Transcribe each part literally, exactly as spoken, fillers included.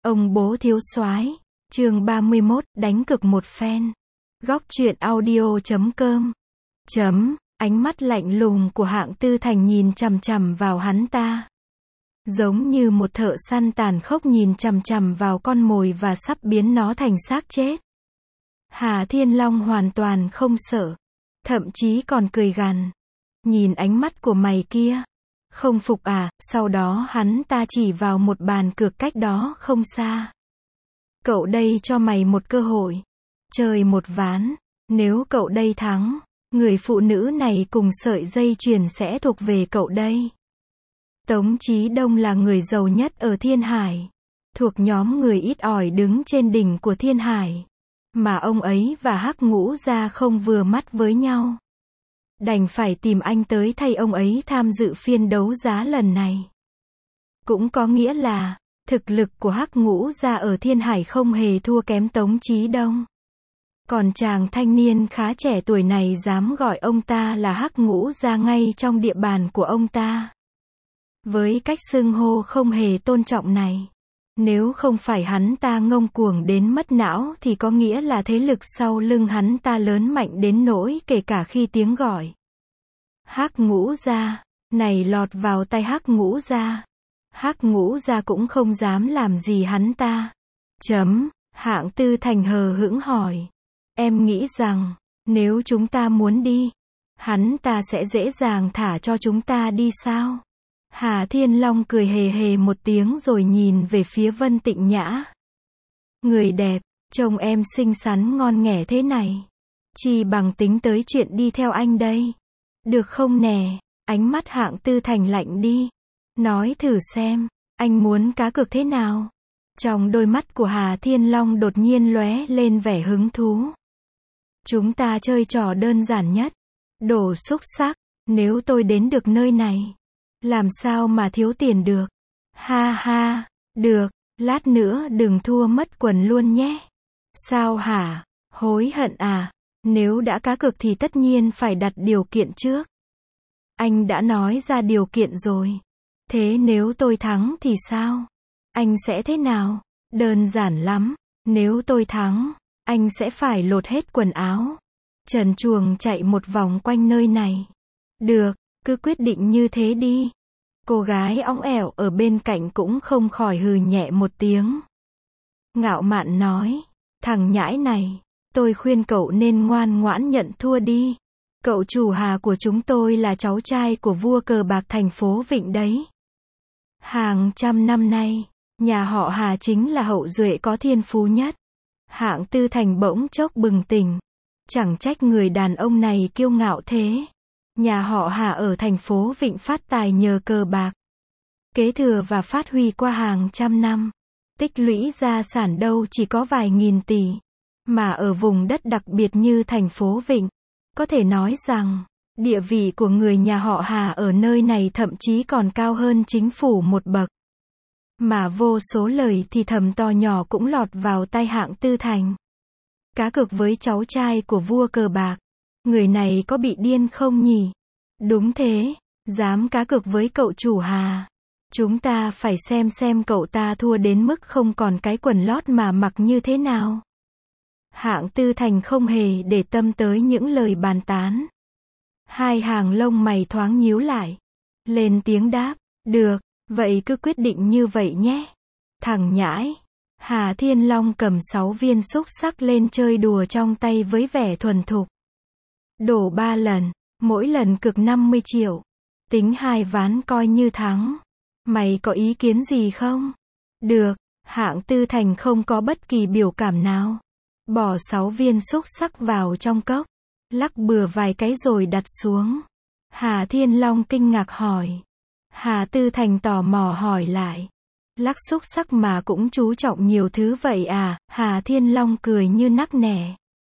Ông bố thiếu soái, chương ba mươi mốt, đánh cực một phen. Góc truyện audio chấm com. Chấm, ánh mắt lạnh lùng của Hạng Tư Thành nhìn chằm chằm vào hắn ta. Giống như một thợ săn tàn khốc nhìn chằm chằm vào con mồi và sắp biến nó thành xác chết. Hà Thiên Long hoàn toàn không sợ, thậm chí còn cười gằn. Nhìn ánh mắt của mày kia, không phục à? Sau đó hắn ta chỉ vào một bàn cược cách đó không xa. Cậu đây cho mày một cơ hội. Chơi một ván. Nếu cậu đây thắng, người phụ nữ này cùng sợi dây chuyền sẽ thuộc về cậu đây. Tống Chí Đông là người giàu nhất ở Thiên Hải, thuộc nhóm người ít ỏi đứng trên đỉnh của Thiên Hải. Mà ông ấy và Hắc Ngũ Gia không vừa mắt với nhau. Đành phải tìm anh tới thay ông ấy tham dự phiên đấu giá lần này. Cũng có nghĩa là, thực lực của Hắc Ngũ Gia ở Thiên Hải không hề thua kém Tống Chí Đông. Còn chàng thanh niên khá trẻ tuổi này dám gọi ông ta là Hắc Ngũ Gia ngay trong địa bàn của ông ta. Với cách xưng hô không hề tôn trọng này, nếu không phải hắn ta ngông cuồng đến mất não thì có nghĩa là thế lực sau lưng hắn ta lớn mạnh đến nỗi kể cả khi tiếng gọi Hắc Ngũ Gia này lọt vào tay Hắc Ngũ Gia, Hắc Ngũ Gia cũng không dám làm gì hắn ta. Chấm, Hạng Tư Thành hờ hững hỏi. Em nghĩ rằng, nếu chúng ta muốn đi, hắn ta sẽ dễ dàng thả cho chúng ta đi sao? Hà Thiên Long cười hề hề một tiếng rồi nhìn về phía Vân Tịnh Nhã. Người đẹp, trông em xinh xắn ngon nghẻ thế này, chỉ bằng tính tới chuyện đi theo anh đây. Được không nè? Ánh mắt Hạng Tư Thành lạnh đi. Nói thử xem, anh muốn cá cược thế nào? Trong đôi mắt của Hà Thiên Long đột nhiên lóe lên vẻ hứng thú. Chúng ta chơi trò đơn giản nhất. Đồ xúc xắc, nếu tôi đến được nơi này, làm sao mà thiếu tiền được? Ha ha, được, lát nữa đừng thua mất quần luôn nhé. Sao hả? Hối hận à? Nếu đã cá cược thì tất nhiên phải đặt điều kiện trước. Anh đã nói ra điều kiện rồi. Thế nếu tôi thắng thì sao? Anh sẽ thế nào? Đơn giản lắm. Nếu tôi thắng, anh sẽ phải lột hết quần áo, trần truồng chạy một vòng quanh nơi này. Được, cứ quyết định như thế đi. Cô gái óng ẻo ở bên cạnh cũng không khỏi hừ nhẹ một tiếng. Ngạo mạn nói, thằng nhãi này, tôi khuyên cậu nên ngoan ngoãn nhận thua đi. Cậu chủ Hà của chúng tôi là cháu trai của vua cờ bạc thành phố Vịnh đấy. Hàng trăm năm nay, nhà họ Hà chính là hậu duệ có thiên phú nhất. Hạng Tư Thành bỗng chốc bừng tỉnh. Chẳng trách người đàn ông này kiêu ngạo thế. Nhà họ Hà ở thành phố Vịnh phát tài nhờ cờ bạc. Kế thừa và phát huy qua hàng trăm năm. Tích lũy gia sản đâu chỉ có vài nghìn tỷ. Mà ở vùng đất đặc biệt như thành phố Vịnh, có thể nói rằng, địa vị của người nhà họ Hà ở nơi này thậm chí còn cao hơn chính phủ một bậc. Mà vô số lời thì thầm to nhỏ cũng lọt vào tai Hạng Tư Thành. Cá cược với cháu trai của vua cờ bạc. Người này có bị điên không nhỉ? Đúng thế, dám cá cược với cậu chủ Hà. Chúng ta phải xem xem cậu ta thua đến mức không còn cái quần lót mà mặc như thế nào. Hạng Tư Thành không hề để tâm tới những lời bàn tán. Hai hàng lông mày thoáng nhíu lại. Lên tiếng đáp, được, vậy cứ quyết định như vậy nhé. Thằng nhãi. Hà Thiên Long cầm sáu viên xúc xắc lên chơi đùa trong tay với vẻ thuần thục. Đổ ba lần, mỗi lần cực năm mươi triệu. Tính hai ván coi như thắng. Mày có ý kiến gì không? Được, Hạng Tư Thành không có bất kỳ biểu cảm nào. Bỏ sáu viên xúc xắc vào trong cốc. Lắc bừa vài cái rồi đặt xuống. Hà Thiên Long kinh ngạc hỏi. Hà Tư Thành tò mò hỏi lại. Lắc xúc xắc mà cũng chú trọng nhiều thứ vậy à? Hà Thiên Long cười như nắc nẻ.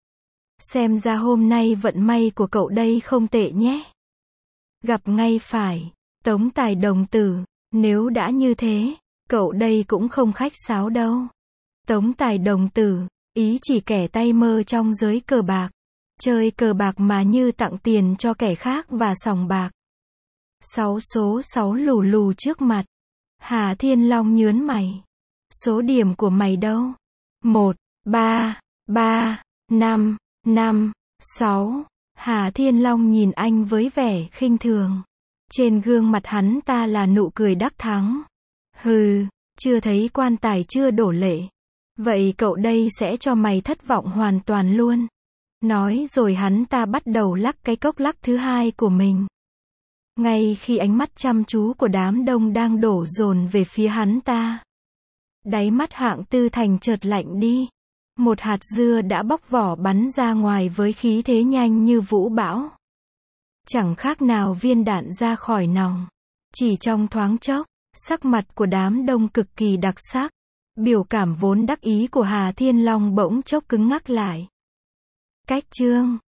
Xem ra hôm nay vận may của cậu đây không tệ nhé. Gặp ngay phải, Tống Tài đồng tử. Nếu đã như thế, cậu đây cũng không khách sáo đâu. Tống Tài đồng tử, ý chỉ kẻ tay mơ trong giới cờ bạc. Chơi cờ bạc mà như tặng tiền cho kẻ khác và sòng bạc. Sáu số sáu lù lù trước mặt. Hà Thiên Long nhớn mày. Số điểm của mày đâu? Một, ba, ba, năm, năm, sáu. Hà Thiên Long nhìn anh với vẻ khinh thường. Trên gương mặt hắn ta là nụ cười đắc thắng. Hừ, chưa thấy quan tài chưa đổ lệ. Vậy cậu đây sẽ cho mày thất vọng hoàn toàn luôn. Nói rồi hắn ta bắt đầu lắc cái cốc lắc thứ hai của mình. Ngay khi ánh mắt chăm chú của đám đông đang đổ dồn về phía hắn ta, đáy mắt Hạng Tư Thành chợt lạnh đi. Một hạt dưa đã bóc vỏ bắn ra ngoài với khí thế nhanh như vũ bão. Chẳng khác nào viên đạn ra khỏi nòng. Chỉ trong thoáng chốc, sắc mặt của đám đông cực kỳ đặc sắc. Biểu cảm vốn đắc ý của Hà Thiên Long bỗng chốc cứng ngắc lại. Cách chương